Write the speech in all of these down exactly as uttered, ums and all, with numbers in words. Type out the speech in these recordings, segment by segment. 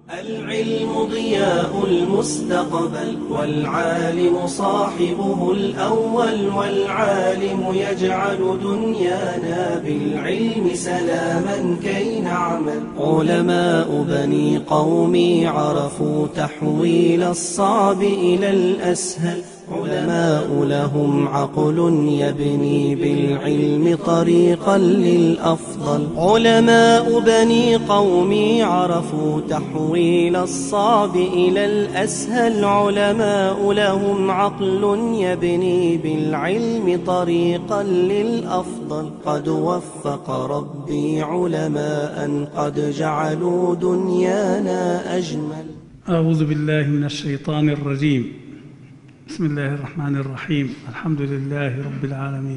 العلم ضياء المستقبل، والعالم صاحبه الأول، والعالم يجعل دنيانا بالعلم سلاما كي نعمل. علماء بني قومي عرفوا تحويل الصعب إلى الأسهل، علماء لهم عقل يبني بالعلم طريقا للأفضل. علماء بني قومي عرفوا تحويل الصعب إلى الأسهل، علماء لهم عقل يبني بالعلم طريقا للأفضل. قد وفق ربي علماء قد جعلوا دنيانا أجمل. أعوذ بالله من الشيطان الرجيم. بسم الله الرحمن الرحيم. الحمد لله رب العالمين،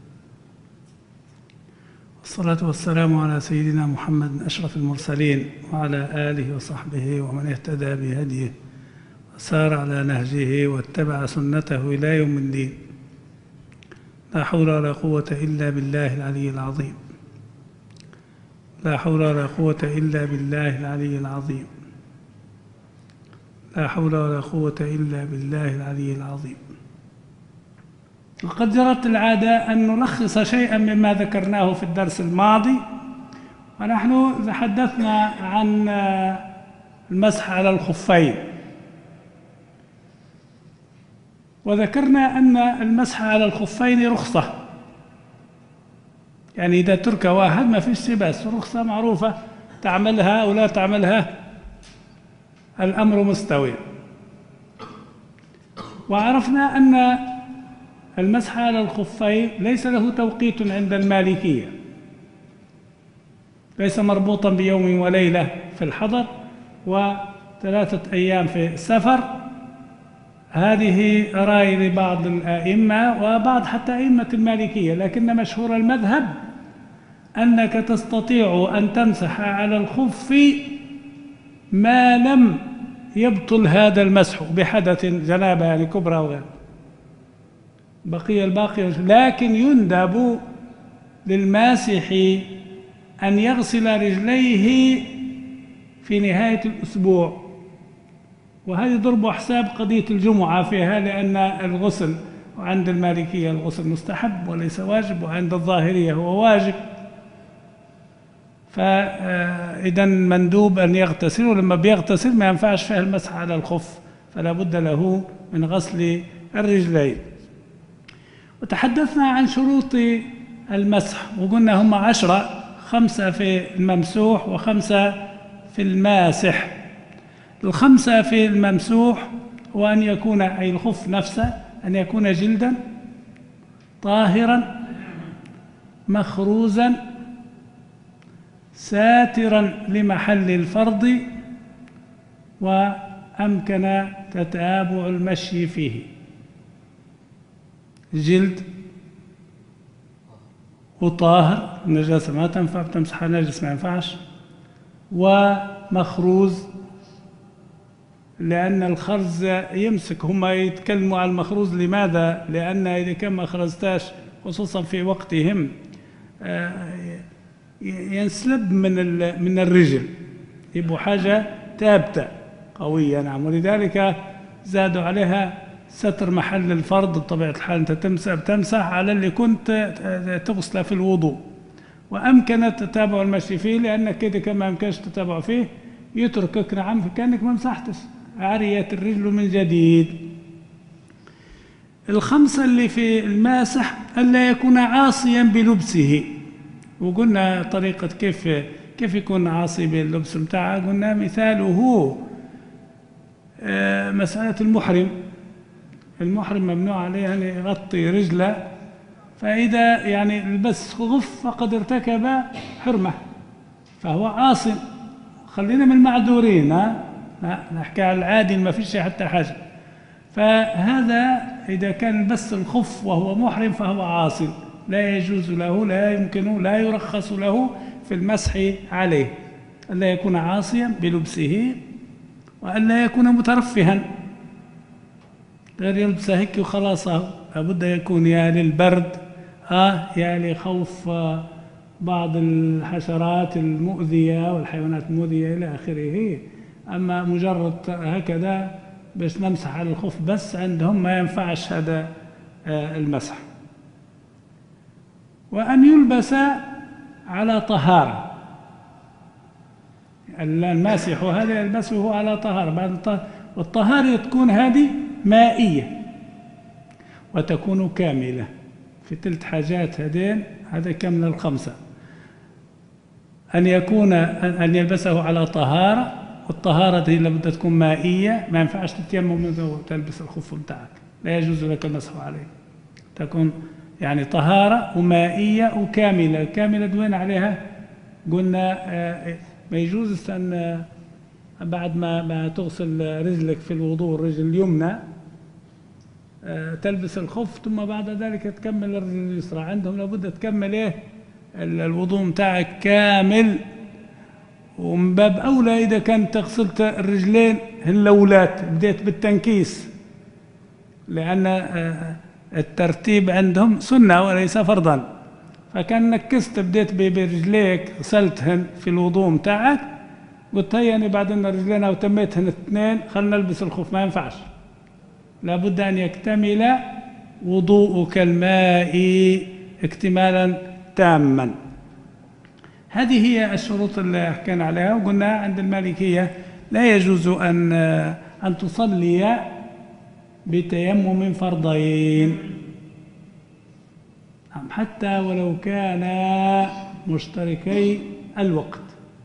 والصلاة والسلام على سيدنا محمد أشرف المرسلين، وعلى آله وصحبه ومن اهتدى بهديه وسار على نهجه واتبع سنته إلى يوم الدين. لا حول ولا قوة إلا بالله العلي العظيم. لا حول ولا قوة إلا بالله العلي العظيم. لا حول ولا قوة إلا بالله العلي العظيم. وقد جرت العادة أن نلخص شيئا مما ذكرناه في الدرس الماضي، ونحن تحدثنا عن المسح على الخفين، وذكرنا أن المسح على الخفين رخصة، يعني إذا ترك واحد ما فيش بأس، رخصة معروفة، تعملها أو لا تعملها الأمر مستوي. وعرفنا أن المسح على الخفين ليس له توقيت عند المالكية، ليس مربوطا بيوم وليلة في الحضر وثلاثة أيام في السفر. هذه رأي لبعض الأئمة وبعض حتى أئمة المالكية، لكن مشهور المذهب أنك تستطيع أن تمسح على الخف ما لم يبطل هذا المسح بحدث، جنابة يعني كبرى وغيره، بقي الباقي. لكن يندب للماسح أن يغسل رجليه في نهاية الأسبوع، وهذه ضرب حساب قضية الجمعة فيها، لأن الغسل عند المالكية الغسل مستحب وليس واجب، وعند الظاهرية هو واجب. فإذا مندوب أن يغتسل، ولما بيغتسل ما ينفعش فيها المسح على الخف، فلا بد له من غسل الرجلين. وتحدثنا عن شروط المسح وقلنا هم عشرة، خمسة في الممسوح وخمسة في الماسح. الخمسة في الممسوح هو أن يكون، أي الخف نفسه، أن يكون جلدا طاهرا مخروزا ساترا لمحل الفرض، وأمكن تتابع المشي فيه. جلد وطاهر، النجاسة ما تنفع، بتمسح نجس ما ينفعش، ومخروز لأن الخرز يمسك. هم يتكلموا عن المخروز لماذا؟ لأن إذا كان ما خرزتاش خصوصا في وقتهم ينسلب من من الرجل، يبقوا حاجة ثابتة قوية. نعم، ولذلك زادوا عليها ستر محل الفرض. بطبيعة الحال أنت تمسح بتمسح على اللي كنت تغسله في الوضوء، وأمكن تتابع المشي فيه، لأنك كده كما يمكنش تتابع فيه يتركك، نعم، كأنك ما مسحتش، عريت الرجل من جديد. الخمسة اللي في الماسح ألا يكون عاصيا بلبسه، وقلنا طريقة كيف كيف يكون عاصي باللبس بتاعه. قلنا مثاله مسألة المحرم. المحرم ممنوع عليه أن يغطي رجله، فإذا يعني لبس خف فقد ارتكب حرمة فهو عاصم. خلينا من المعذورين، ها نحكي على العادي ما فيش حتى حاجة. فهذا إذا كان بس الخف وهو محرم فهو عاصم، لا يجوز له، لا يمكن، لا يرخص له في المسح عليه. ألا يكون عاصيا بلبسه، وألا يكون مترفها، غير يلبس هيك وخلاص. لابد يكون يا للبرد آه يا لخوف بعض الحشرات المؤذية والحيوانات المؤذية إلى آخره، أما مجرد هكذا باش نمسح على الخف بس عندهم ما ينفعش هذا المسح. وأن يلبس على طهارة، الماسح هذا يلبسه على طهارة. بعد والطهارة تكون هذه مائية وتكون كاملة في ثلاث حاجات هذين، هذا كامل الخمسة. أن يكون أن يلبسه على طهارة، والطهارة هي لابد تكون مائية، ما ينفعش تتيمم وتلبس الخف بتاعك، لا يجوز لك المسح عليه. تكون يعني طهارة ومائية وكاملة. كاملة دوين عليها قلنا ما يجوز أن بعد ما ما تغسل رجلك في الوضوء الرجل اليمنى تلبس الخف ثم بعد ذلك تكمل الرجل اليسرى. عندهم لابد تكمل ايه الوضوء متاعك كامل، ومن باب اولى اذا كنت غسلت الرجلين الاولات بديت بالتنكيس، لان الترتيب عندهم سنه وليس فرضا. فكان نكست بديت برجليك غسلتهن في الوضوء متاعك، قلت هيا يعني بعد ان رجلين او تميتهن اثنين خلنا نلبس الخف، ما ينفعش، لابد ان يكتمل وضوءك الماء اكتمالا تاما. هذه هي الشروط اللي حكينا عليها. وقلنا عند المالكيه لا يجوز ان ان تصلي بتيمم فرضين حتى ولو كان مشتركي الوقت.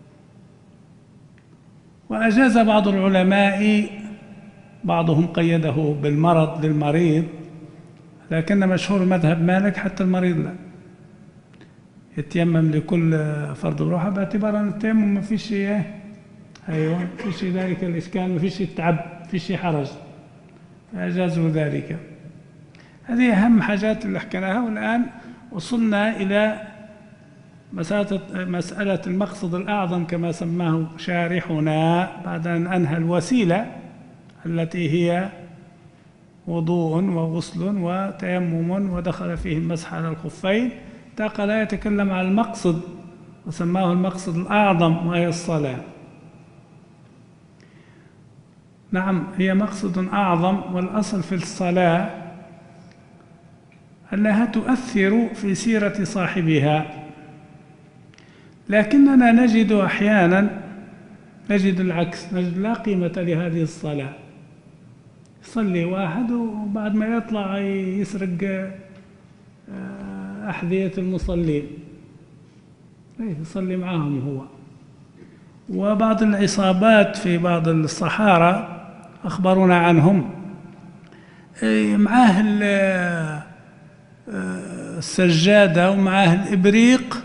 وأجاز بعض العلماء، بعضهم قيده بالمرض للمريض، لكن مشهور مذهب مالك حتى المريض لا يتيمم لكل فرض بروحه، باعتبار أن التيمم ما فيش ايه ايوه ما فيش ذلك الإشكال، ما فيش تعب، ما فيش حرج، فأجازوا ذلك. هذه أهم حاجات اللي حكيناها. والآن وصلنا إلى مسألة المقصد الأعظم كما سماه شارحنا، بعد أن أنهى الوسيلة التي هي وضوء وغسل وتيمم ودخل فيه المسح على الخفين، انتقل يتكلم عن المقصد وسماه المقصد الأعظم وهي الصلاة. نعم هي مقصد أعظم، والأصل في الصلاة أنها تؤثر في سيرة صاحبها، لكننا نجد أحيانا نجد العكس، نجد لا قيمة لهذه الصلاة. يصلي واحد وبعد ما يطلع يسرق أحذية المصلين، يصلي معهم هو. وبعض العصابات في بعض الصحارى أخبرونا عنهم معاه السجادة ومعاه الإبريق،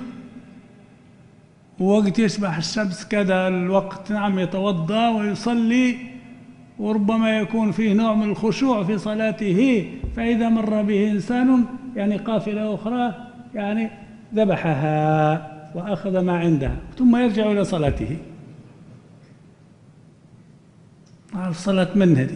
ووقت يشبح الشمس كذا الوقت نعم يتوضأ ويصلي، وربما يكون فيه نوع من الخشوع في صلاته، فإذا مر به إنسان يعني قافلة أخرى يعني ذبحها وأخذ ما عندها ثم يرجع إلى صلاته. الصلاة من هذه.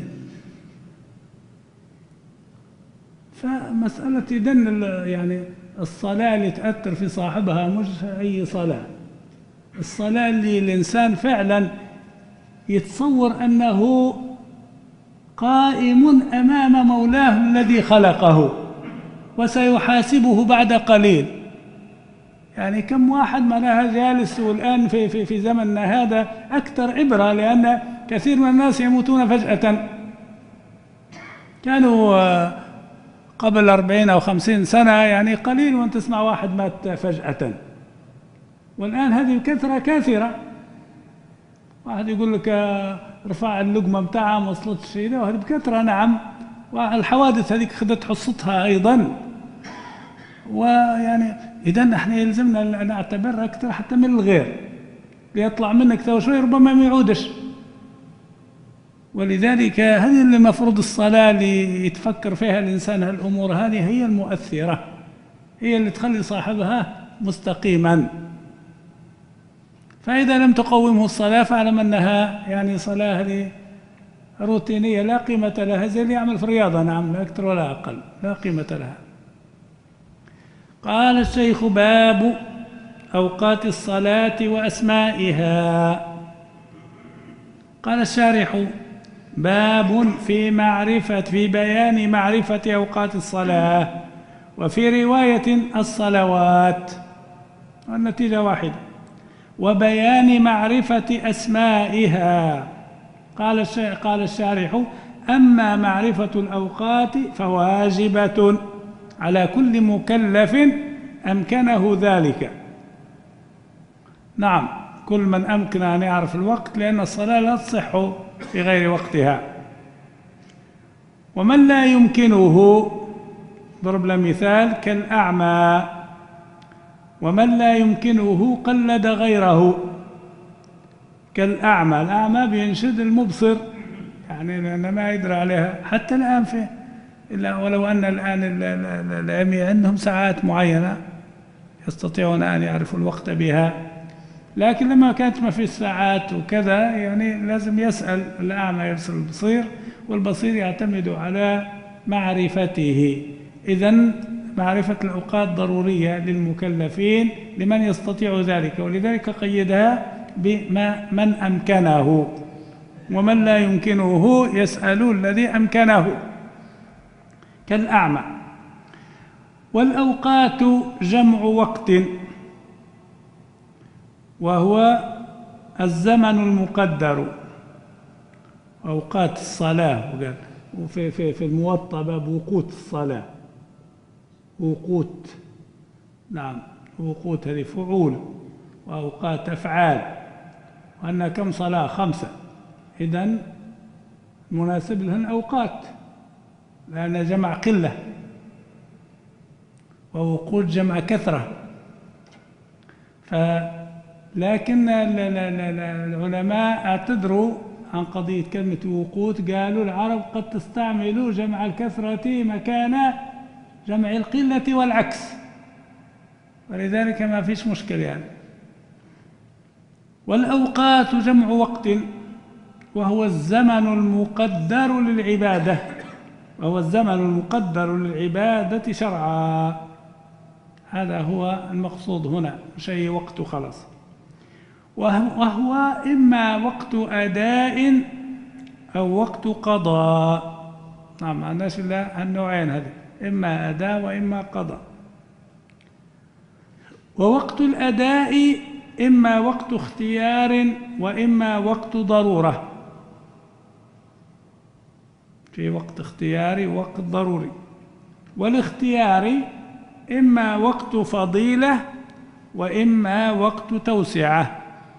فمسألة إذن يعني الصلاة اللي تأثر في صاحبها مش أي صلاة، الصلاة اللي الإنسان فعلا يتصور أنه قائم أمام مولاه الذي خلقه وسيحاسبه بعد قليل. يعني كم واحد معناها جالس، والآن في, في, في زمننا هذا أكثر عبرة، لأن كثير من الناس يموتون فجأة. كانوا قبل أربعين أو خمسين سنة يعني قليل وأن تسمع واحد مات فجأة، والآن هذه الكثرة كثيرة. واحد يقول لك رفع اللقمة بتاعها ما وصلتش شيء، وهذه بكثرة. نعم، والحوادث هذيك خذت حصتها أيضا. ويعني إذا نحن يلزمنا نعتبر أكثر حتى من الغير، ليطلع منك تو شوي ربما ما يعودش. ولذلك هذه اللي المفروض الصلاة اللي يتفكر فيها الإنسان هالأمور هذه هي المؤثرة، هي اللي تخلي صاحبها مستقيما. فإذا لم تقومه الصلاة فاعلم أنها يعني صلاة روتينية لا قيمة لها، زي اللي يعمل في الرياضة. نعم، لا أكثر ولا أقل، لا قيمة لها. قال الشيخ: باب أوقات الصلاة وأسمائها. قال الشارح: باب في معرفة في بيان معرفة أوقات الصلاة، وفي رواية الصلوات، والنتيجة واحدة، وبيان معرفة أسمائها. قال قال الشارح: أما معرفة الأوقات فواجبة على كل مكلف أمكنه ذلك. نعم، كل من أمكن أن يعرف الوقت، لأن الصلاة لا تصح في غير وقتها. ومن لا يمكنه، ضرب له مثال كالأعمى، ومن لا يمكنه قلد غيره. كالأعمى، الأعمى بينشد المبصر، يعني لأنه ما يدري عليها حتى الآن فيه، إلا ولو أن الآن العمي عندهم ساعات معينة يستطيعون أن يعرفوا الوقت بها، لكن لما كانت ما في ساعات وكذا يعني لازم يسأل الأعمى يرسل البصير، والبصير يعتمد على معرفته. إذن معرفة الأوقات ضرورية للمكلفين لمن يستطيع ذلك، ولذلك قيدها بما من أمكنه، ومن لا يمكنه يسأل الذي أمكنه كالأعمى. والأوقات جمع وقت، وهو الزمن المقدر. أوقات الصلاة، وفي في في الموطأ باب وقوت الصلاة، وقوت، نعم، وقوت هذه فعول، وأوقات أفعال، وأن كم صلاة؟ خمسة. إذن مناسب لهن أوقات، لأن جمع قلة، ووقوت جمع كثرة. ف لكن العلماء اعتذروا عن قضية كلمة وقوت، قالوا العرب قد تستعمل جمع الكثرة مكان جمع القلة والعكس، ولذلك ما فيش مشكلة يعني. والأوقات جمع وقت، وهو الزمن المقدر للعبادة، وهو الزمن المقدر للعبادة شرعا. هذا هو المقصود هنا، شيء وقته خلاص. وهو إما وقت أداء أو وقت قضاء. نعم، ما عندناش إلا النوعين هذه، إما أداء وإما قضاء. ووقت الأداء إما وقت اختيار وإما وقت ضرورة. في وقت اختياري ووقت ضروري. والاختيار إما وقت فضيلة وإما وقت توسعة.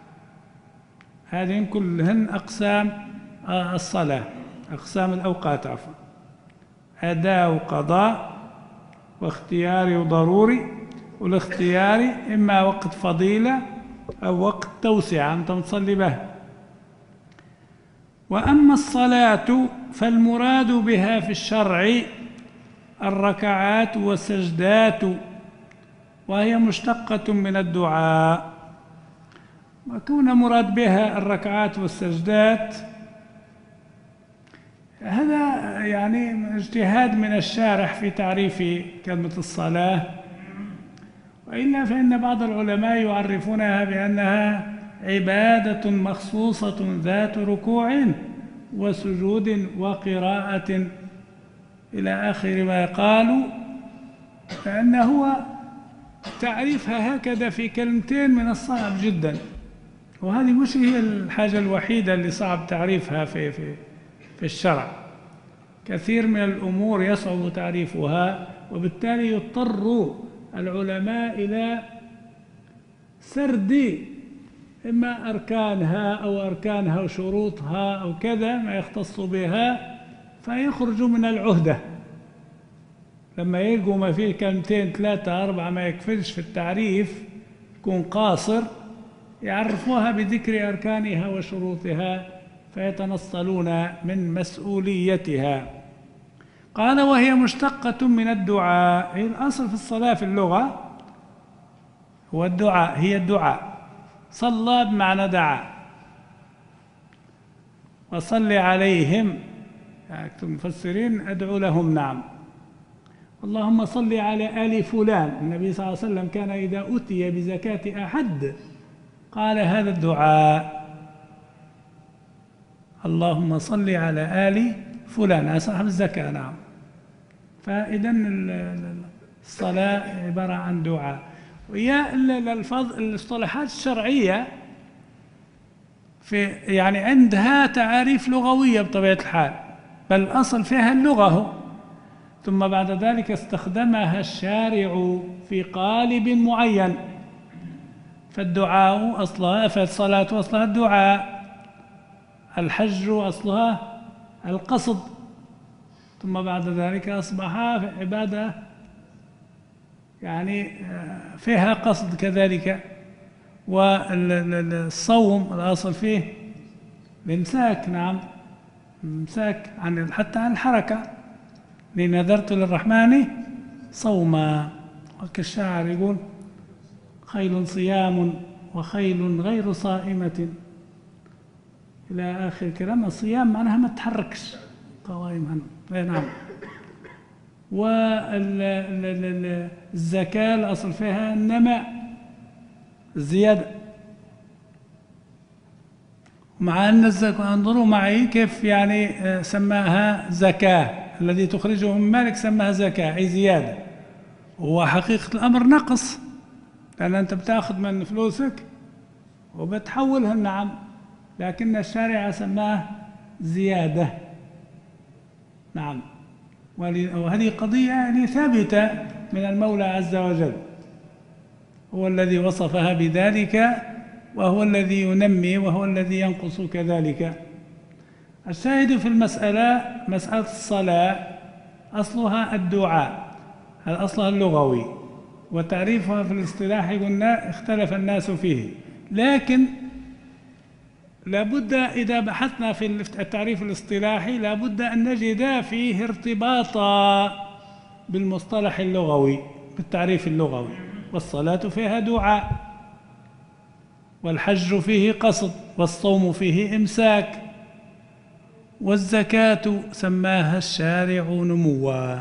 هذين كلهن أقسام الصلاة، أقسام الأوقات عفوا: أداء وقضاء، واختياري وضروري. والاختياري إما وقت فضيلة أو وقت توسعة أنت متصلي به. وأما الصلاة فالمراد بها في الشرع الركعات والسجدات، وهي مشتقة من الدعاء. وكون مراد بها الركعات والسجدات هذا يعني اجتهاد من الشارح في تعريف كلمة الصلاة، وإلا فإن بعض العلماء يعرفونها بأنها عبادة مخصوصة ذات ركوع وسجود وقراءة إلى آخر ما قالوا، فإن هو تعريفها هكذا في كلمتين من الصعب جدا، وهذه مش هي الحاجة الوحيدة اللي صعب تعريفها في في في الشرع. كثير من الأمور يصعب تعريفها، وبالتالي يضطر العلماء إلى سرد إما أركانها أو أركانها وشروطها أو كذا ما يختص بها، فيخرجوا من العهدة. لما يلقوا ما فيه كلمتين ثلاثة أربعة ما يكفلش في التعريف، يكون قاصر، يعرفوها بذكر أركانها وشروطها فيتنصلون من مسؤوليتها. قال: وهي مشتقة من الدعاء. هي الأصل في الصلاة في اللغة هو الدعاء، هي الدعاء. صلى بمعنى دعا، وصل عليهم، يعني المفسرين أدعو لهم. نعم، اللهم صل على آل فلان. النبي صلى الله عليه وسلم كان إذا أتي بزكاة أحد قال هذا الدعاء. اللهم صل على آل فلان، صاحب الزكاة. نعم. فإذا الصلاة عبارة عن دعاء. وهي الألفاظ الاصطلاحات الشرعية في يعني عندها تعاريف لغوية بطبيعة الحال، بل الأصل فيها اللغة، ثم بعد ذلك استخدمها الشارع في قالب معين. فالدعاء أصلها، فالصلاة أصلها الدعاء، الحج أصلها القصد، ثم بعد ذلك أصبح عبادة يعني فيها قصد كذلك. والصوم الأصل فيه الإمساك. نعم، إمساك عن حتى عن الحركة. لنذرت للرحمن صوما، وكالشاعر يقول خيل صيام وخيل غير صائمة إلى آخر كلام. الصيام معناها ما تحركش قوائم. نعم. والزكاة الأصل فيها النماء، الزيادة. مع أن الزكاة، انظروا معي كيف يعني سماها زكاة، الذي تخرجه من مالك سماها زكاة أي زيادة، وحقيقة الأمر نقص، لأن أنت بتأخذ من فلوسك وبتحولها. نعم. لكن الشارع سماه زيادة. نعم. وهذه قضية يعني ثابتة من المولى عز وجل، هو الذي وصفها بذلك، وهو الذي ينمي وهو الذي ينقص كذلك. الشاهد في المسألة مسألة الصلاة أصلها الدعاء، هذا أصلها اللغوي، وتعريفها في الاصطلاح قلنا اختلف الناس فيه. لكن لابد إذا بحثنا في التعريف الاصطلاحي لابد أن نجد فيه ارتباطا بالمصطلح اللغوي، بالتعريف اللغوي. والصلاة فيها دعاء، والحج فيه قصد، والصوم فيه إمساك، والزكاة سماها الشارع نموا.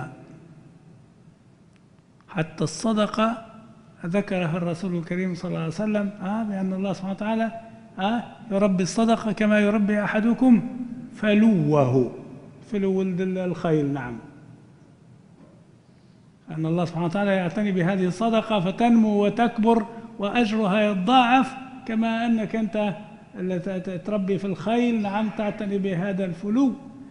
حتى الصدقة ذكرها الرسول الكريم صلى الله عليه وسلم آه بأن الله سبحانه وتعالى آه يربي الصدقة كما يربي أحدكم فلوه، فلو ولد الخيل. نعم. أن الله سبحانه وتعالى يعتني بهذه الصدقة فتنمو وتكبر وأجرها يتضاعف، كما أنك أنت تربي في الخيل. نعم، تعتني بهذا الفلو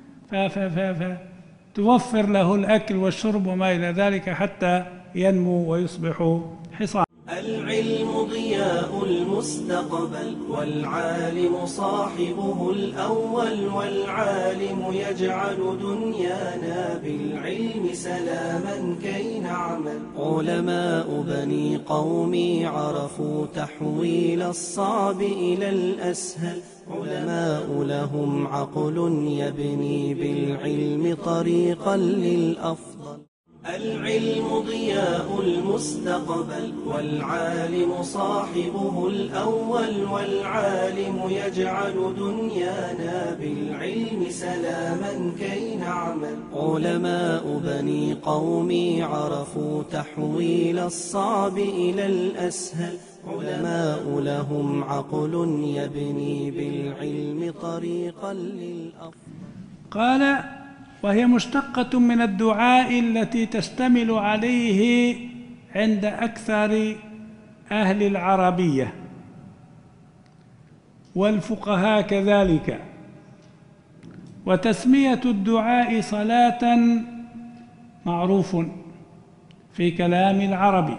فتوفر له الأكل والشرب وما إلى ذلك حتى ينمو ويصبح حصان. العلم ضياء المستقبل، والعالم صاحبه الأول، والعالم يجعل دنيانا بالعلم سلاما كي نعمل. علماء بني قومي عرفوا تحويل الصعب إلى الأسهل، علماء لهم عقل يبني بالعلم طريقا للأفضل. العلم ضياء المستقبل، والعالم صاحبه الأول، والعالم يجعل دنيانا بالعلم سلاما كي نعمل. علماء بني قومي عرفوا تحويل الصعب إلى الأسهل، علماء لهم عقل يبني بالعلم طريقا للأفضل. قال: وهي مشتقة من الدعاء التي تشتمل عليه عند أكثر أهل العربية والفقهاء كذلك. وتسمية الدعاء صلاة معروف في كلام العرب،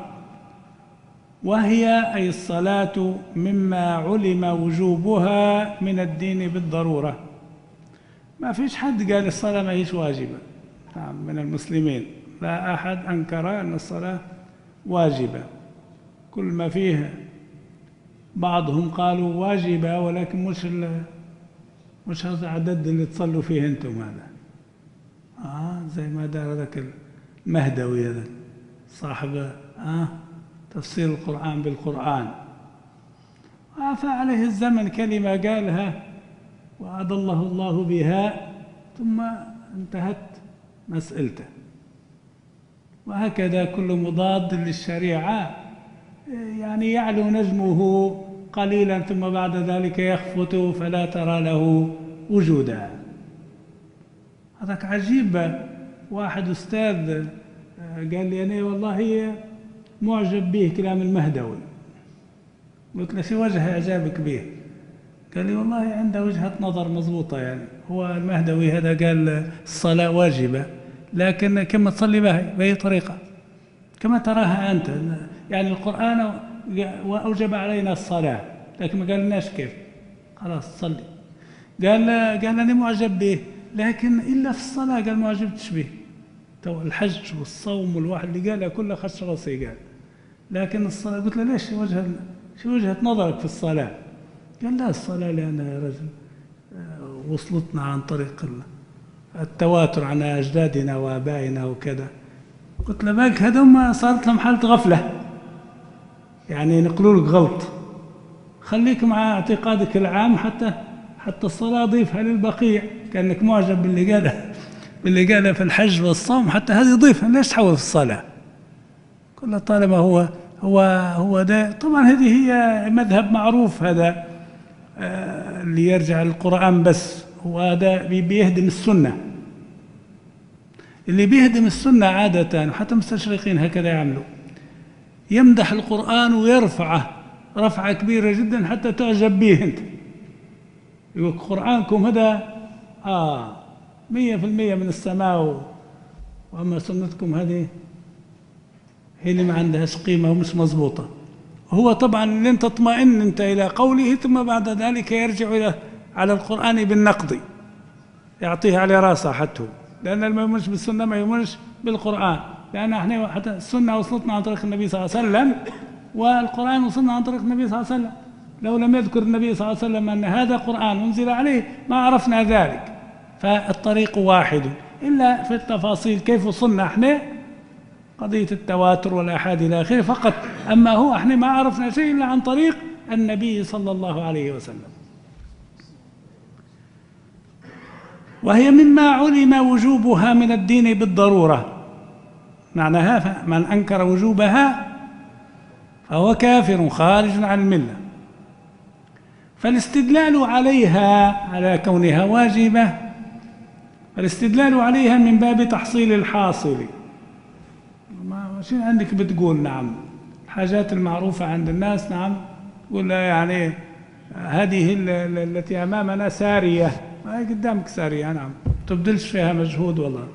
وهي أي الصلاة مما علم وجوبها من الدين بالضرورة. ما فيش حد قال الصلاة ما هيش واجبة من المسلمين، لا أحد أنكر أن الصلاة واجبة. كل ما فيه بعضهم قالوا واجبة، ولكن مش مش هذا العدد اللي تصلوا فيه أنتم. هذا آه زي ما دار ذاك المهدوي هذا صاحب آه تفسير القرآن بالقرآن، عفى عليه الزمن كلمة قالها وأضله الله بها ثم انتهت مسألته. وهكذا كل مضاد للشريعة يعني يعلو نجمه قليلا ثم بعد ذلك يخفت فلا ترى له وجودا. هذاك عجيب. واحد أستاذ قال لي أنا والله هي معجب به كلام المهدوي. قلت له شو وجه إعجابك به؟ قال لي والله عنده وجهة نظر مضبوطة. يعني هو المهدوي هذا قال الصلاة واجبة، لكن كما تصلي بها بأي طريقة كما تراها أنت. يعني القرآن وأوجب علينا الصلاة لكن ما قالناش كيف. خلاص صلي. قال قال أنا معجب به لكن إلا في الصلاة قال ما عجبتش به. تو الحج والصوم والواحد اللي قالها كلها خش راسي قال، لكن الصلاة قلت له ليش وجه شو وجهة نظرك في الصلاة؟ قال لا الصلاة لأن يا رجل وصلتنا عن طريق التواتر عن أجدادنا وآبائنا وكذا. قلت له باك هذوما صارت لهم حالة غفلة، يعني نقولوا لك غلط. خليك مع اعتقادك العام حتى حتى الصلاة ضيفها للبقية، كأنك معجب باللي قاله باللي قاله في الحج والصوم، حتى هذه ضيفها ليش تحول في الصلاة؟ كل طالما هو هو هو ده. طبعا هذه هي مذهب معروف هذا آه اللي يرجع للقرآن بس، وهذا بيهدم السنة. اللي بيهدم السنة عادة وحتى المستشرقين هكذا يعملوا، يمدح القرآن ويرفعه رفعة كبيرة جدا حتى تعجب به أنت. يقول قرآنكم هذا آه مية في المية من السماء، وأما سنتكم هذه هي اللي ما عندهاش قيمة ومش مضبوطة. هو طبعا لن تطمئن أنت إلى قوله ثم بعد ذلك يرجع إلى على القرآن بالنقد، يعطيه على راسه حتى، لأن ما يؤمنش بالسنة ما يؤمنش بالقرآن. لأن احنا حتى السنة وصلتنا عن طريق النبي صلى الله عليه وسلم، والقرآن وصلنا عن طريق النبي صلى الله عليه وسلم. لو لم يذكر النبي صلى الله عليه وسلم أن هذا قرآن أنزل عليه ما عرفنا ذلك. فالطريق واحد، إلا في التفاصيل كيف وصلنا احنا قضية التواتر والآحاد إلى آخره فقط. أما هو احنا ما عرفنا شيء إلا عن طريق النبي صلى الله عليه وسلم. وهي مما علم وجوبها من الدين بالضرورة، معناها من أنكر وجوبها فهو كافر خارج عن الملة. فالاستدلال عليها على كونها واجبة، الاستدلال عليها من باب تحصيل الحاصل. شو عندك بتقول؟ نعم الحاجات المعروفة عند الناس، نعم تقول يعني هذه التي أمامنا سارية، ما هي قدامك سارية، نعم تبذلش فيها مجهود والله.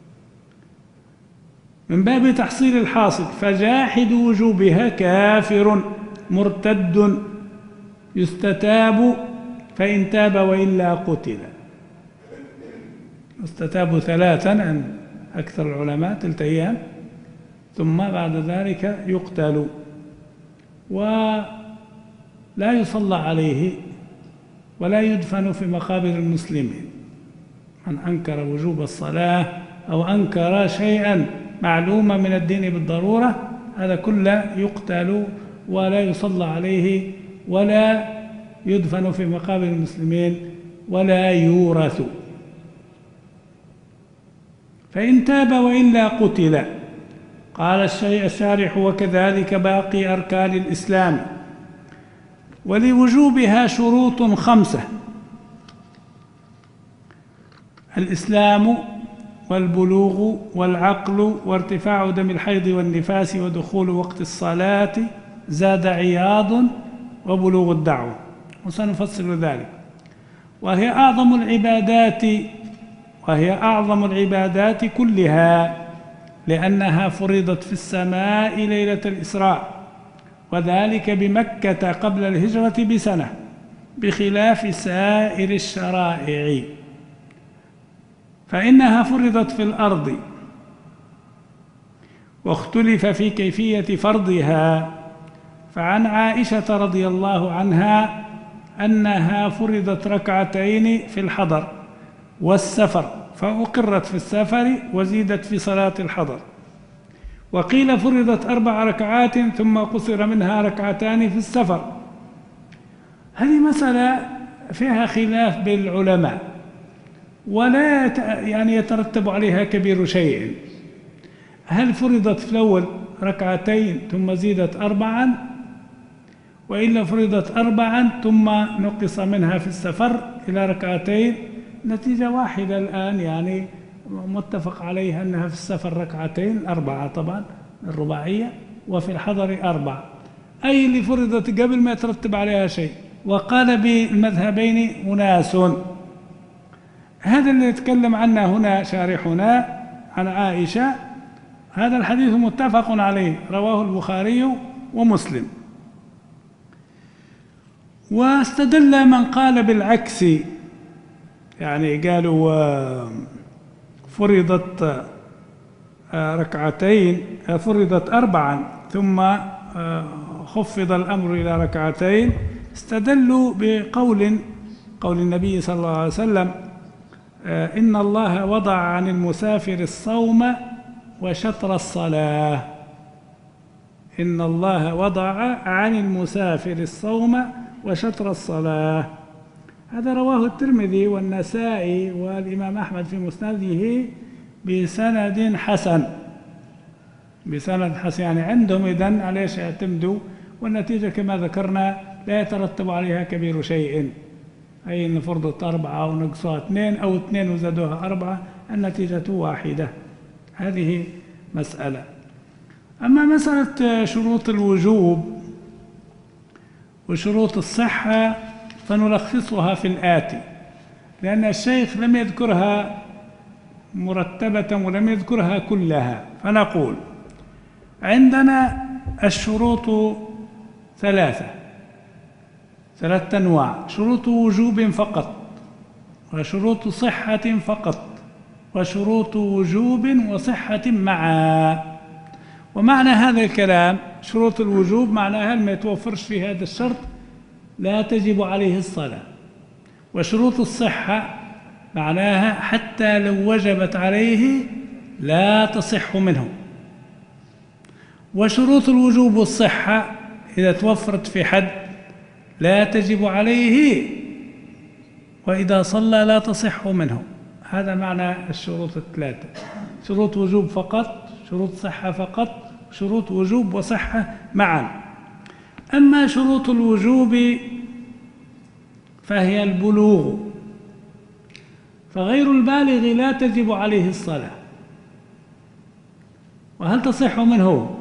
من باب تحصيل الحاصل، فجاحد وجوبها كافر مرتد يستتاب فإن تاب وإلا قتل. يستتاب ثلاثا عند أكثر العلماء تلت أيام، ثم بعد ذلك يقتل ولا يصلى عليه ولا يدفن في مقابر المسلمين. من أنكر وجوب الصلاة أو أنكر شيئا معلوما من الدين بالضرورة هذا كله يقتل ولا يصلى عليه ولا يدفن في مقابر المسلمين ولا يورث. فإن تاب وإلا قتل. قال الشارح وكذلك باقي أركان الإسلام. ولوجوبها شروط خمسة: الإسلام والبلوغ والعقل وارتفاع دم الحيض والنفاس ودخول وقت الصلاة، زاد عياض وبلوغ الدعوة، وسنفصل ذلك. وهي أعظم العبادات وهي أعظم العبادات كلها، لأنها فرضت في السماء ليلة الإسراء، وذلك بمكة قبل الهجرة بسنة، بخلاف سائر الشرائع، فإنها فرضت في الأرض، واختلف في كيفية فرضها. فعن عائشة رضي الله عنها أنها فرضت ركعتين في الحضر والسفر، فأقرت في السفر وزيدت في صلاة الحضر. وقيل فرضت أربع ركعات ثم قصر منها ركعتان في السفر. هذه مسألة فيها خلاف بين العلماء، ولا يعني يترتب عليها كبير شيء. هل فرضت في الأول ركعتين ثم زيدت أربعا، وإلا فرضت أربعا ثم نقص منها في السفر إلى ركعتين، نتيجة واحدة الآن، يعني متفق عليها أنها في السفر ركعتين أربعة طبعا الرباعية، وفي الحضر أربعة، أي اللي فرضت قبل ما يترتب عليها شيء. وقال بالمذهبين أناس، هذا اللي يتكلم عنه هنا شارحنا عن عائشة، هذا الحديث متفق عليه، رواه البخاري ومسلم. واستدل من قال بالعكس، يعني قالوا فرضت ركعتين، فرضت أربعا ثم خفض الأمر إلى ركعتين، استدلوا بقول قول النبي صلى الله عليه وسلم: إن الله وضع عن المسافر الصوم وشطر الصلاة. إن الله وضع عن المسافر الصوم وشطر الصلاة. هذا رواه الترمذي والنسائي والإمام أحمد في مسنده بسند حسن، بسند حسن، يعني عندهم إذن عليش يعتمدوا، والنتيجة كما ذكرنا لا يترتب عليها كبير شيء، أي أن فرضت أربعة أو نقصها اثنين أو اثنين وزادوها أربعة، النتيجة واحدة. هذه مسألة. أما مسألة شروط الوجوب وشروط الصحة فنلخصها في الآتي، لأن الشيخ لم يذكرها مرتبة ولم يذكرها كلها. فنقول: عندنا الشروط ثلاثة، ثلاثة أنواع: شروط وجوب فقط، وشروط صحة فقط، وشروط وجوب وصحة معا. ومعنى هذا الكلام: شروط الوجوب معناها ما يتوفرش في هذا الشرط لا تجب عليه الصلاة. وشروط الصحة معناها حتى لو وجبت عليه لا تصح منه. وشروط الوجوب والصحة إذا توفرت في حد لا تجب عليه، وإذا صلى لا تصح منه. هذا معنى الشروط الثلاثة: شروط وجوب فقط، شروط صحة فقط، شروط وجوب وصحة معا. أما شروط الوجوب فهي البلوغ، فغير البالغ لا تجب عليه الصلاة. وهل تصح منه؟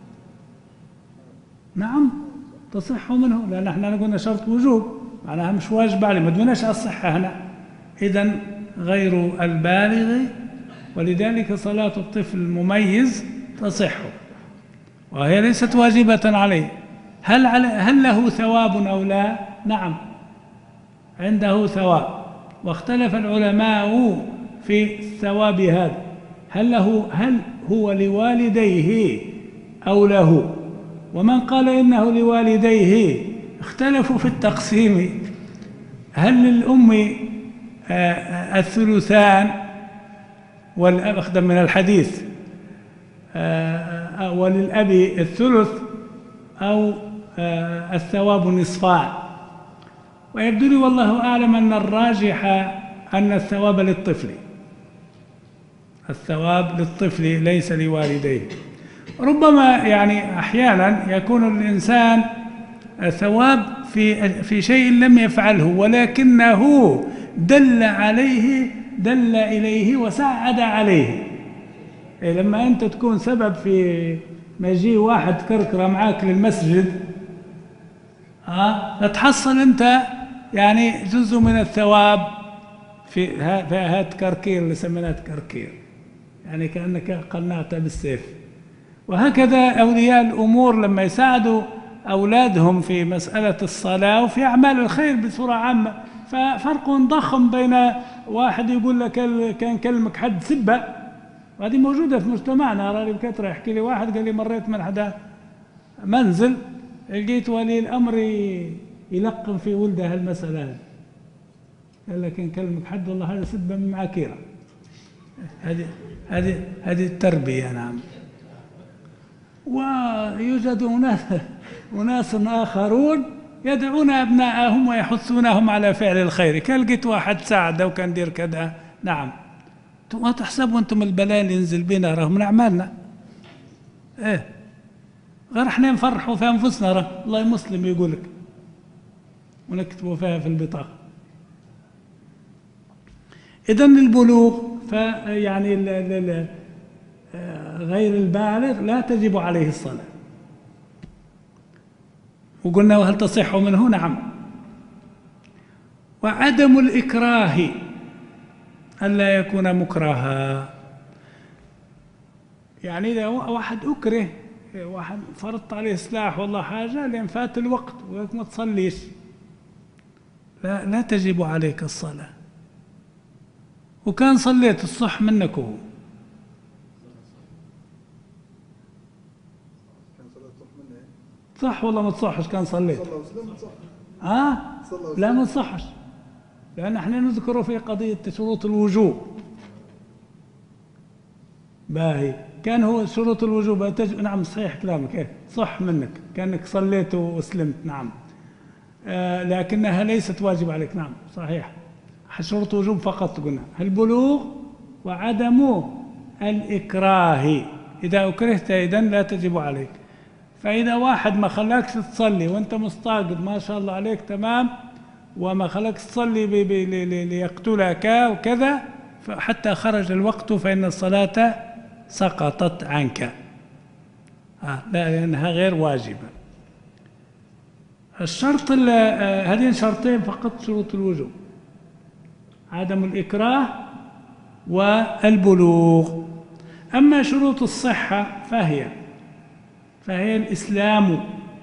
نعم تصح منه، لأن احنا قلنا شرط وجوب معناها مش واجب عليه، ما دوناش على الصحة هنا. إذن غير البالغ، ولذلك صلاة الطفل المميز تصح، وهي ليست واجبة عليه. هل علي هل له ثواب أو لا؟ نعم عنده ثواب، واختلف العلماء في الثواب هذا، هل له هل هو لوالديه أو له؟ ومن قال إنه لوالديه اختلفوا في التقسيم، هل للأم الثلثان والأب أخذ من الحديث وللأب الثلث، أو الثواب نصفان؟ ويبدو لي والله أعلم أن الراجح أن الثواب للطفل، الثواب للطفل ليس لوالديه. ربما يعني أحيانا يكون الإنسان ثواب في في شيء لم يفعله، ولكنه دل عليه دل إليه وساعد عليه. إيه لما أنت تكون سبب في مجيء واحد كركرة معاك للمسجد، آه فتحصل أنت يعني جزء من الثواب في هذا كركير اللي سميناه كركير، يعني كأنك قنعت بالسيف. وهكذا أولياء الأمور لما يساعدوا أولادهم في مسألة الصلاة وفي أعمال الخير بصورة عامة، ففرق ضخم بين واحد يقول لك كان كلمك حد سبة، وهذه موجودة في مجتمعنا. راني بكثرة يحكي لي واحد قال لي مريت من حدا منزل لقيت ولي الأمر يلقن في ولده هالمسألة هذه، قال لك إن كلمك حد والله هذا سبة من معاكيرة. هذه هذه هذه التربية. نعم. ويوجد أناس أناس آخرون يدعون أبناءهم ويحثونهم على فعل الخير، كان لقيت واحد ساعده وكان دير كذا. نعم. ما تحسبوا أنتم البلاء اللي ينزل بنا راه من أعمالنا. إيه غير احنا نفرحوا في انفسنا، راه والله مسلم يقول لك ونكتبوا فيها في البطاقه. اذا البلوغ فيعني غير البالغ لا تجب عليه الصلاه. وقلنا وهل تصح منه؟ نعم. وعدم الإكراه ألا يكون مكرها، يعني إذا واحد أكره، واحد فرضت عليه سلاح والله حاجة لأن فات الوقت وياك ما تصليش، لا لا تجب عليك الصلاة. وكان صليت الصح منك هو صح والله ما تصحش كان صليت اه لا ما تصحش، لأن احنا نذكر في قضية شروط الوجوب. باهي كان هو شروط الوجوب تج... نعم صحيح كلامك، ايه صح منك كأنك صليت وسلمت، نعم آه لكنها ليست واجب عليك، نعم صحيح. شروط وجوب فقط قلنا البلوغ وعدم الإكراه، إذا أكرهت إذن لا تجب عليك. فإذا واحد ما خلاكش تصلي وأنت مستعقد ما شاء الله عليك تمام وما خلاكش تصلي بي بي لي ليقتلك وكذا حتى خرج الوقت فإن الصلاة سقطت عنك، آه لا لأنها غير واجبة. الشرط هذين شرطين فقط شروط الوجوب، عدم الإكراه والبلوغ. أما شروط الصحة فهي فهي الإسلام،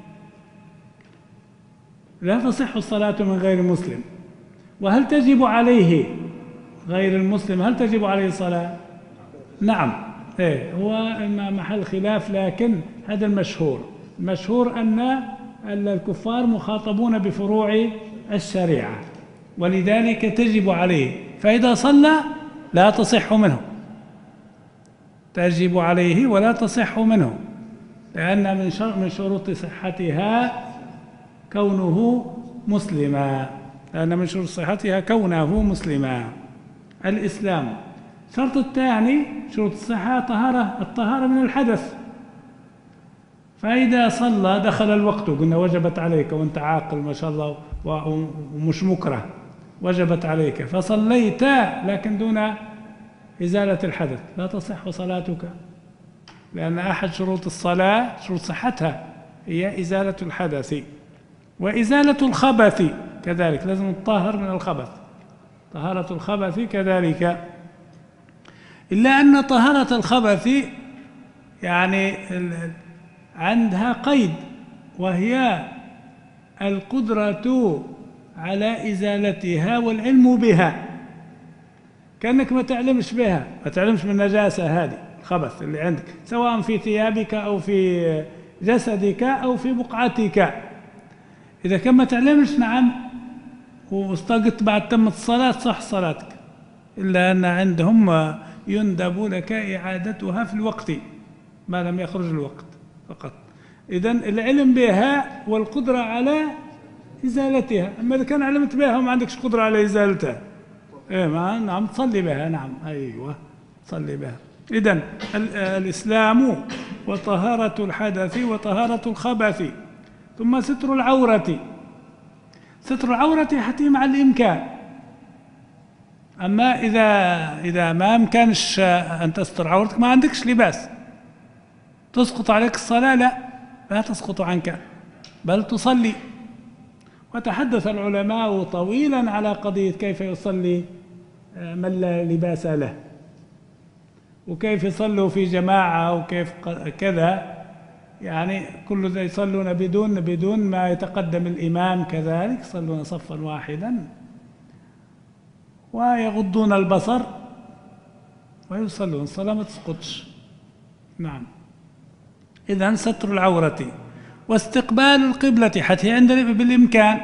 لا تصح الصلاة من غير مسلم. وهل تجب عليه غير المسلم، هل تجب عليه الصلاة؟ نعم، إيه هو محل خلاف، لكن هذا المشهور. المشهور أن الكفار مخاطبون بفروع الشريعة ولذلك تجب عليه، فإذا صلى لا تصح منه، تجب عليه ولا تصح منه، لأن من من شروط صحتها كونه مسلما، لأن من شروط صحتها كونه مسلما. الإسلام. الشرط الثاني شروط الصحة طهارة الطهارة من الحدث، فإذا صلى دخل الوقت قلنا وجبت عليك وأنت عاقل ما شاء الله ومش مكره وجبت عليك فصليت لكن دون إزالة الحدث لا تصح صلاتك، لأن أحد شروط الصلاة شروط صحتها هي إزالة الحدث وإزالة الخبث كذلك، لازم تطهر من الخبث، طهارة الخبث كذلك. إلا أن طهارة الخبث يعني عندها قيد، وهي القدرة على إزالتها والعلم بها، كأنك ما تعلمش بها، ما تعلمش من النجاسة هذه الخبث اللي عندك سواء في ثيابك أو في جسدك أو في بقعتك. إذا كان ما تعلمش نعم واستقت بعد تمت الصلاة صح صلاتك، إلا أن عندهم يندب لك إعادتها في الوقت ما لم يخرج الوقت فقط. إذن العلم بها والقدرة على إزالتها، أما إذا كان علمت بها وما عندكش قدرة على إزالتها إيه ما نعم تصلي بها، نعم أيوة تصلي بها. إذن الإسلام وطهارة الحدث وطهارة الخبث، ثم ستر العورة. ستر العورة حتى مع الإمكان، أما إذا إذا ما أمكنش أن تستر عورتك ما عندكش لباس تسقط عليك الصلاة، لا لا تسقط عنك بل تصلي. وتحدث العلماء طويلا على قضية كيف يصلي من لا لباس له، وكيف يصلوا في جماعة وكيف كذا، يعني كل ذا يصلون بدون بدون ما يتقدم الإمام، كذلك يصلون صفا واحدا ويغضون البصر ويصلون الصلاة ما تسقطش. نعم. إذن ستر العورة واستقبال القبلة حتى عندنا بالإمكان،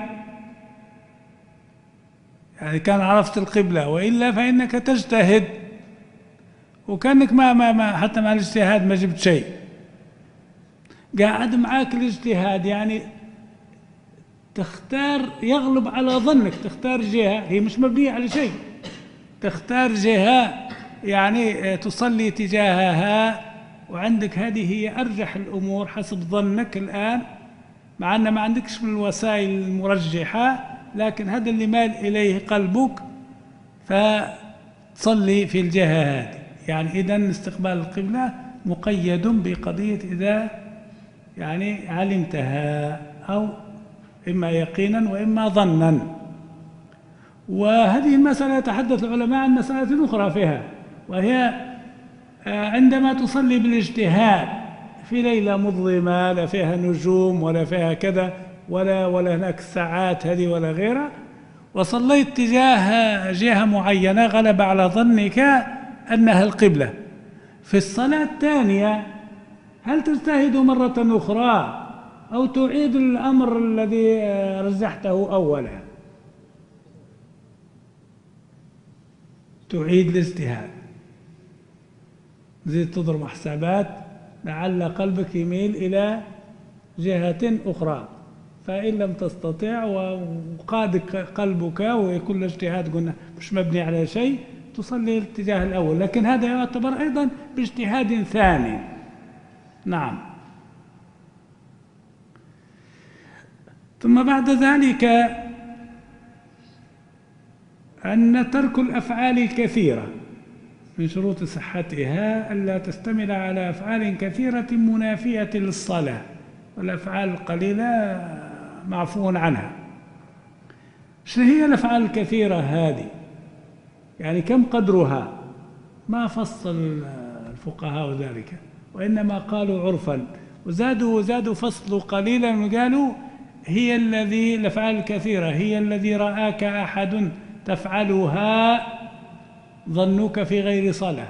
يعني كان عرفت القبلة، وإلا فإنك تجتهد وكأنك ما ما ما حتى مع الاجتهاد ما جبت شيء، قاعد معاك الاجتهاد يعني تختار يغلب على ظنك، تختار جهة هي مش مبنية على شيء، تختار جهة يعني تصلي تجاهها وعندك هذه هي أرجح الأمور حسب ظنك الآن، مع أن ما عندكش من الوسائل المرجحة، لكن هذا اللي مال إليه قلبك فتصلي في الجهة هذه. يعني إذن استقبال القبلة مقيد بقضية إذا يعني علمتها، أو إما يقينا وإما ظنا. وهذه المسألة يتحدث العلماء عن مسألة أخرى فيها، وهي عندما تصلي بالاجتهاد في ليلة مظلمة لا فيها نجوم ولا فيها كذا ولا ولا هناك ساعات هذه ولا غيرها، وصليت تجاه جهة معينة غلب على ظنك أنها القبلة، في الصلاة الثانية هل تجتهد مرة أخرى أو تعيد الأمر الذي رجحته أولا؟ تعيد الاجتهاد، زيد تضرب حسابات لعل قلبك يميل إلى جهة أخرى، فإن لم تستطع وقادك قلبك ويكون الاجتهاد قلنا مش مبني على شيء تصلي الاتجاه الأول، لكن هذا يعتبر أيضا باجتهاد ثاني. نعم. ثم بعد ذلك أن ترك الأفعال الكثيرة من شروط صحتها ألا تشتمل على أفعال كثيرة منافية للصلاة، والأفعال القليلة معفو عنها. شنو هي الأفعال الكثيرة هذه؟ يعني كم قدرها؟ ما فصل الفقهاء ذلك، وإنما قالوا عرفا، وزادوا وزادوا فصلوا قليلا وقالوا هي الذي الأفعال الكثيرة هي الذي رآك أحد تفعلها ظنك في غير صلاة،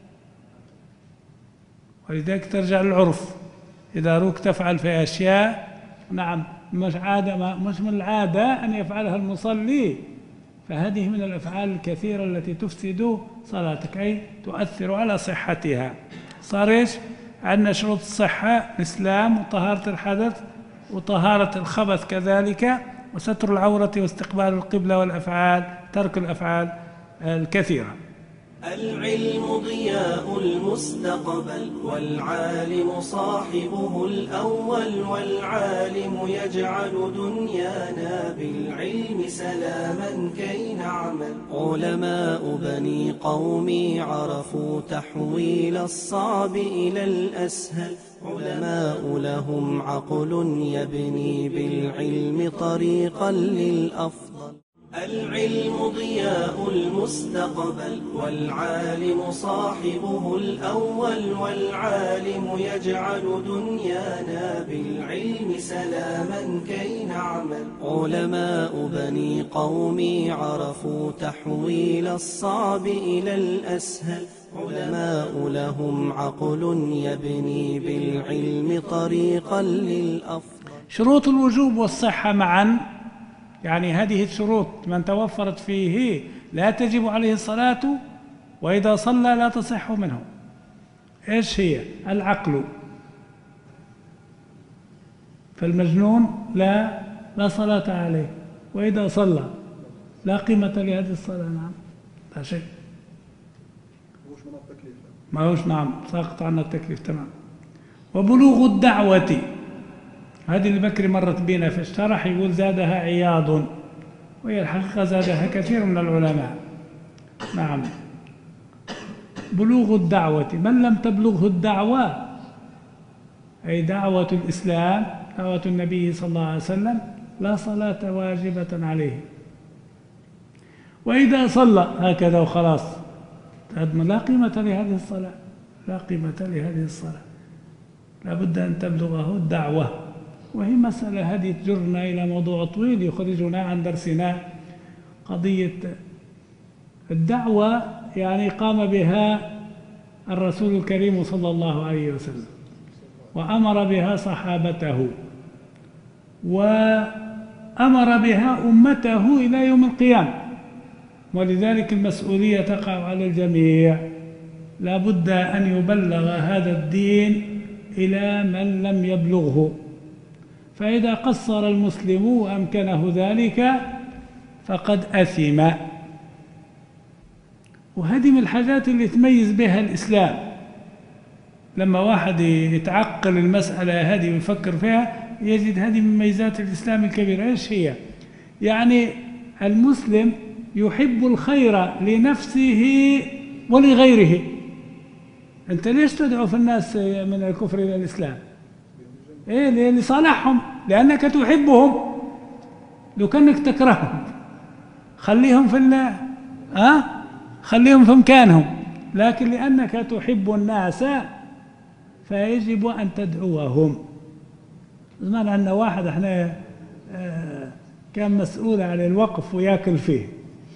ولذلك ترجع للعرف. إذا روك تفعل في أشياء نعم مش عادة مش من العادة أن يفعلها المصلي، فهذه من الأفعال الكثيرة التي تفسد صلاتك، أي تؤثر على صحتها. صار إيش؟ عندنا شروط الصحة: الإسلام وطهارة الحدث وطهارة الخبث كذلك، وستر العورة واستقبال القبلة، والأفعال ترك الأفعال الكثيرة. العلم ضياء المستقبل، والعالم صاحبه الأول، والعالم يجعل دنيانا بالعلم سلاما كي نعمل. علماء بني قومي عرفوا تحويل الصعب إلى الأسهل، علماء لهم عقل يبني بالعلم طريقا للأفضل. العلم ضياء المستقبل، والعالم صاحبه الأول، والعالم يجعل دنيانا بالعلم سلاما كي نعمل. علماء بني قومي عرفوا تحويل الصعب إلى الأسهل، علماء لهم عقل يبني بالعلم طريقا للأفضل. شروط الوجوب والصحة معا، يعني هذه الشروط من توفرت فيه لا تجب عليه الصلاة، وإذا صلى لا تصح منه. إيش هي؟ العقل، فالمجنون لا لا صلاة عليه، وإذا صلى لا قيمة لهذه الصلاة. نعم لا شيء، ما هوش نعم ساقط عنا التكليف تمام. وبلوغ الدعوة، هذه اللي بكري مرت بنا في الشرح، يقول زادها عياض، وهي الحقيقة زادها كثير من العلماء. نعم. بلوغ الدعوة، من لم تبلغه الدعوة أي دعوة الإسلام دعوة النبي صلى الله عليه وسلم لا صلاة واجبة عليه. وإذا صلى هكذا وخلاص لا قيمة لهذه الصلاة، لا قيمة لهذه الصلاة، لا بد أن تبلغه الدعوة. وهي مسألة هذه تجرنا إلى موضوع طويل يخرجنا عن درسنا. قضية الدعوة يعني قام بها الرسول الكريم صلى الله عليه وسلم، وأمر بها صحابته، وأمر بها أمته إلى يوم القيامة، ولذلك المسؤولية تقع على الجميع. لا بد أن يبلغ هذا الدين إلى من لم يبلغه، فإذا قصر المسلم وأمكنه ذلك فقد أثم. وهذه من الحاجات اللي تميز بها الإسلام، لما واحد يتعقل المسألة هذه ويفكر فيها يجد هذه من ميزات الإسلام الكبيرة. إيش هي؟ يعني المسلم يحب الخير لنفسه ولغيره. أنت ليش تدعو في الناس من الكفر إلى الإسلام؟ إيه؟ لصالحهم، لأنك تحبهم. لو كأنك تكرههم خليهم في الله، أه؟ خليهم في مكانهم، لكن لأنك تحب الناس فيجب أن تدعوهم. زمان عندنا واحد احنا آه كان مسؤول عن الوقف وياكل فيه،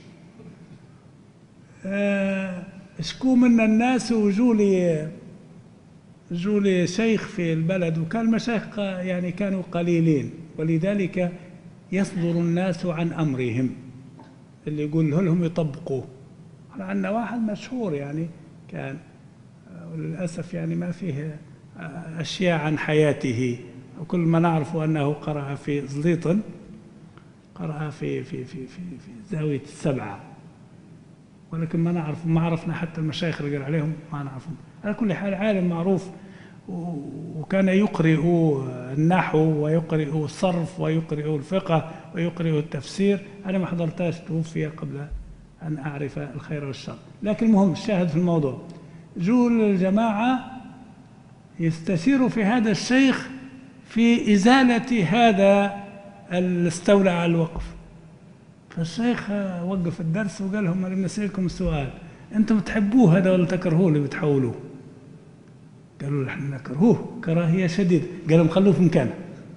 آه شكو من الناس وجولي جولي شيخ في البلد، وكان المشايخ يعني كانوا قليلين، ولذلك يصدر الناس عن أمرهم اللي يقول لهم يطبقوه. عندنا واحد مشهور يعني كان، وللأسف يعني ما فيه أشياء عن حياته، وكل ما نعرف أنه قرأ في زليطن، قرأ في في في في في زاوية السبعة، ولكن ما نعرف، ما عرفنا حتى المشايخ اللي قال عليهم ما نعرفهم. على كل حال عالم معروف، وكان يقرئ النحو ويقرئ الصرف ويقرئ الفقه ويقرئ التفسير. أنا ما حضرتاش، توفي قبل أن أعرف الخير والشر. لكن المهم الشاهد في الموضوع، جول الجماعة يستشيروا في هذا الشيخ في إزالة هذا اللي استولى على الوقف. فالشيخ وقف الدرس وقال لهم أنا بنسألكم سؤال، أنتم تحبوه هذا ولا تكرهوه اللي بتحولوه؟ قالوا نحن نكرهوه كراهية شديدة. قال لهم خلوه في مكانه،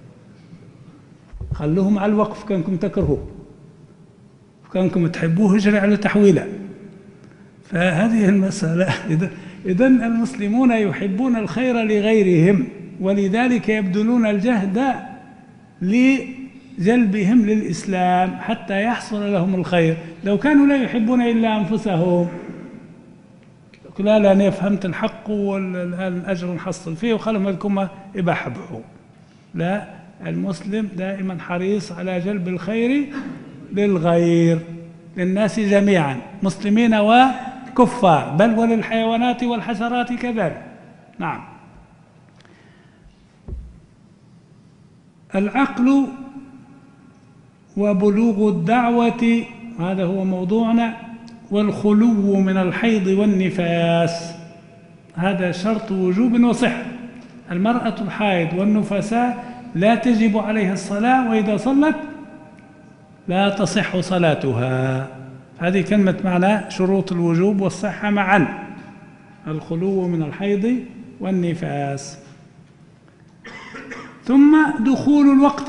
خلوهم على الوقف، كانكم تكرهوه كانكم تحبوه اجري على تحويله. فهذه المسألة. إذن المسلمون يحبون الخير لغيرهم، ولذلك يبذلون الجهد لجلبهم للإسلام حتى يحصل لهم الخير. لو كانوا لا يحبون إلا أنفسهم، لا لا أنا فهمت الحق والآن الأجر نحصل فيه وخلهم لكم يبحبحوا. لا، المسلم دائما حريص على جلب الخير للغير، للناس جميعا، مسلمين وكفار، بل وللحيوانات والحشرات كذلك. نعم. العقل وبلوغ الدعوة، هذا هو موضوعنا، والخلو من الحيض والنفاس، هذا شرط وجوب وصحة. المرأة الحائض والنفساء لا تجب عليها الصلاة، وإذا صلت لا تصح صلاتها. هذه كلمة معنى شروط الوجوب والصحة معا، الخلو من الحيض والنفاس. ثم دخول الوقت،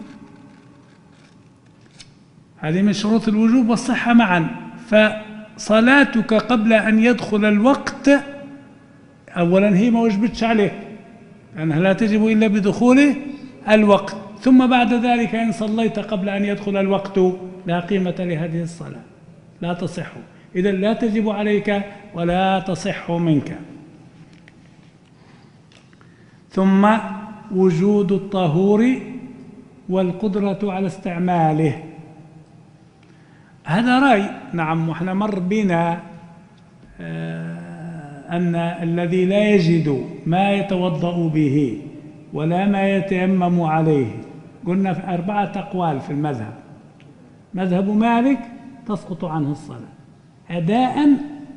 هذه من شروط الوجوب والصحة معا. فصلاتك قبل أن يدخل الوقت أولا هي ما وجبتش عليك، لأنها لا تجب إلا بدخول الوقت. ثم بعد ذلك إن صليت قبل أن يدخل الوقت لا قيمة لهذه الصلاة، لا تصح، إذا لا تجب عليك ولا تصح منك. ثم وجود الطهور والقدرة على استعماله، هذا رأي. نعم، وإحنا مر بنا أن الذي لا يجد ما يتوضأ به ولا ما يتيمم عليه، قلنا في أربعة أقوال في المذهب. مذهب مالك تسقط عنه الصلاة أداء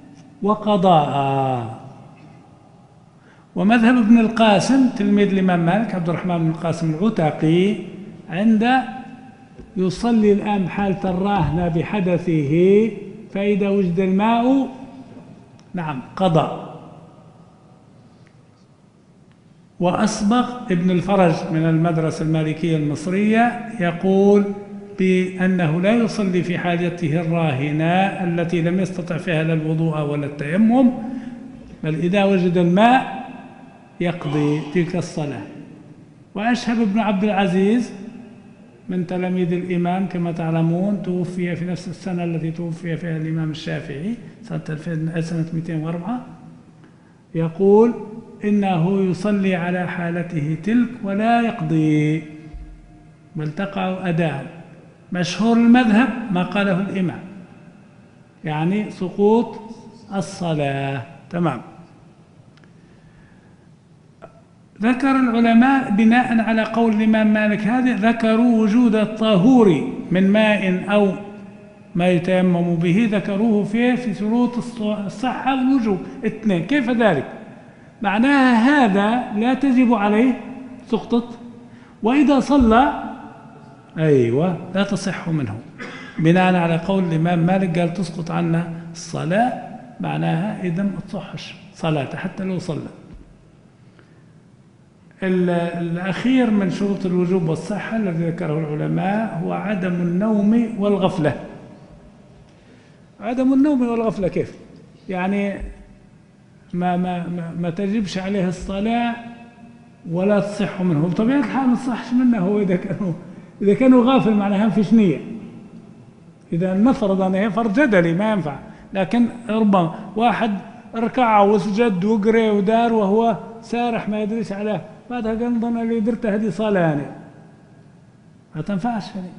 وقضاء، ومذهب ابن القاسم تلميذ الإمام مالك عبد الرحمن بن القاسم العتاقي، عند يصلي الآن حالة الراهنة بحدثه، فإذا وجد الماء نعم قضى. وأصبغ ابن الفرج من المدرسة المالكية المصرية يقول بأنه لا يصلي في حاجته الراهنة التي لم يستطع فيها لا الوضوء ولا التيمم، بل إذا وجد الماء يقضي تلك الصلاة. وأشهب ابن عبد العزيز من تلاميذ الإمام كما تعلمون، توفي في نفس السنة التي توفي فيها الإمام الشافعي، سنة سنة مئتين وأربعة، يقول إنه يصلي على حالته تلك ولا يقضي، بل تقع أداء. مشهور المذهب ما قاله الإمام، يعني سقوط الصلاة. تمام. ذكر العلماء بناء على قول الإمام مالك هذه، ذكروا وجود الطهور من ماء أو ما يتيمم به، ذكروه فيه في شروط الصحة والوجوب اثنين. كيف ذلك؟ معناها هذا لا تجب عليه، سقطت، وإذا صلى أيوة لا تصح منه، بناء على قول الإمام مالك قال تسقط عنا الصلاة، معناها إذا ما تصحش صلاته حتى لو صلى. الأخير من شروط الوجوب والصحة الذي ذكره العلماء هو عدم النوم والغفلة. عدم النوم والغفلة كيف؟ يعني ما ما ما, ما تجبش عليه الصلاة ولا تصح منه، بطبيعة الحال ما تصحش منه. هو إذا كانوا إذا كانوا غافل معناها ما فيش نية. إذا نفرض أن هي فرض جدلي ما ينفع، لكن ربما واحد ركع وسجد وقري ودار وهو سارح ما يدريش عليه، بعدها قال نظن اللي درته هذه صلاة يعني ما تنفعش هذه.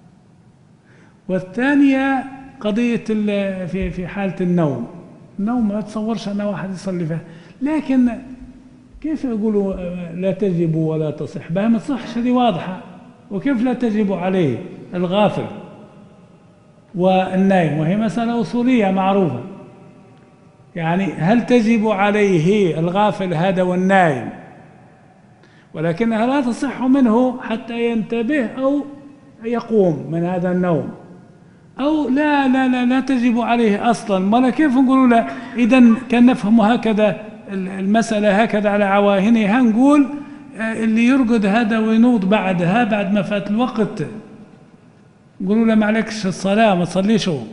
والثانية قضية في في حالة النوم، النوم ما تصورش أن واحد يصلي فيها، لكن كيف يقولوا لا تجب ولا تصح؟ بها ما تصحش، هذه واضحة. وكيف لا تجب عليه الغافل والنايم؟ وهي مسألة أصولية معروفة. يعني هل تجب عليه الغافل هذا والنايم، ولكنها لا تصح منه حتى ينتبه أو يقوم من هذا النوم، أو لا لا لا لا تجب عليه أصلا. ولا كيف نقول له إذا كان نفهم هكذا المسألة هكذا على عواهنها، نقول اللي يرقد هذا وينوض بعدها بعد ما فات الوقت نقولوا له ما عليكش الصلاة ما تصليش. هو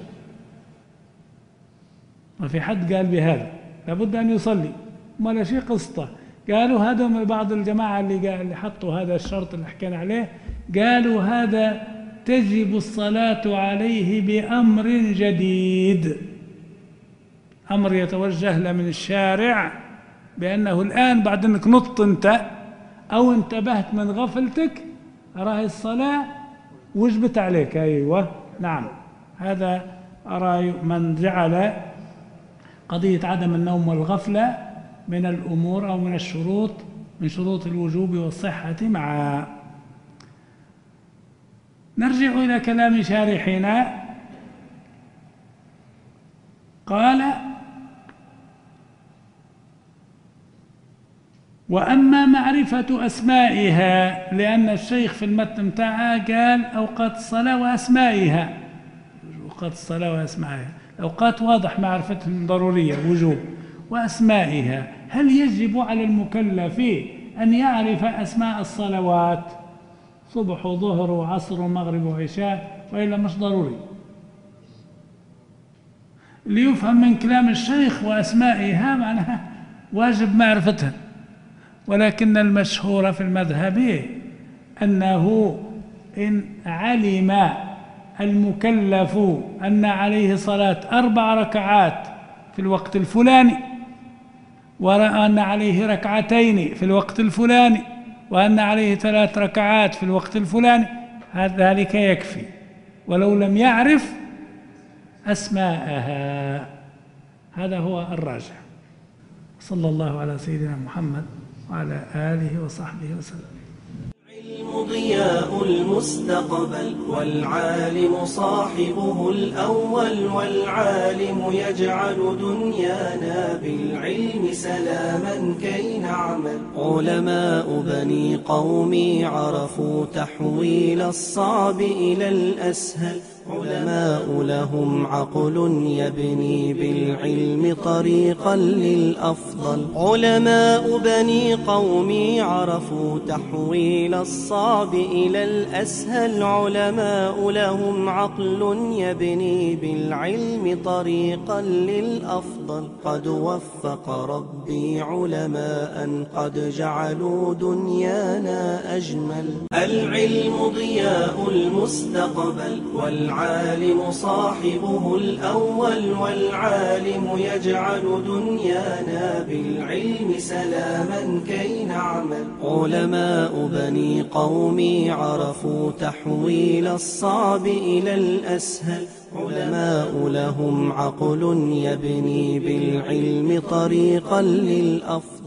ما في حد قال بهذا، لابد أن يصلي، ما لا شيء قسطة. قالوا هذا من بعض الجماعة اللي قال اللي حطوا هذا الشرط اللي حكينا عليه، قالوا هذا تجب الصلاة عليه بأمر جديد، أمر يتوجه له من الشارع بأنه الآن بعد أنك نط أنت أو انتبهت من غفلتك أراهي الصلاة وجبت عليك. أيوة نعم، هذا أرى من جعل قضية عدم النوم والغفلة من الأمور أو من الشروط من شروط الوجوب والصحة معا. نرجع إلى كلام شارحنا. قال: وأما معرفة أسمائها، لأن الشيخ في المتن بتاعها قال أوقات الصلاة وأسمائها، أوقات الصلاة وأسمائها، الأوقات واضح معرفتهم ضرورية وجوب، وأسمائها هل يجب على المكلف أن يعرف أسماء الصلوات صبح وظهر وعصر ومغرب وعشاء، وإلا مش ضروري؟ ليفهم من كلام الشيخ وأسمائها معناها واجب معرفتها، ولكن المشهور في المذهب أنه إن علم المكلف أن عليه صلاة أربع ركعات في الوقت الفلاني، ورأى أن عليه ركعتين في الوقت الفلاني، وأن عليه ثلاث ركعات في الوقت الفلاني، ذلك يكفي ولو لم يعرف أسماءها. هذا هو الراجح. صلى الله على سيدنا محمد وعلى آله وصحبه وسلم. العلم ضياء المستقبل، والعالم صاحبه الأول، والعالم يجعل دنيانا بالعلم سلاما كي نعمل. علماء بني قومي عرفوا تحويل الصعب إلى الأسهل، علماء لهم عقل يبني بالعلم طريقا للأفضل. علماء بني قومي عرفوا تحويل الصعب إلى الأسهل، علماء لهم عقل يبني بالعلم طريقا للأفضل. قد وفق ربي علماء قد جعلوا دنيانا أجمل. العلم ضياء المستقبل، والعالم صاحبه الأول، والعالم يجعل دنيانا بالعلم سلاما كي نعمل. علماء بني قومي عرفوا تحويل الصعب إلى الأسهل، علماء لهم عقل يبني بالعلم طريقا للأفضل.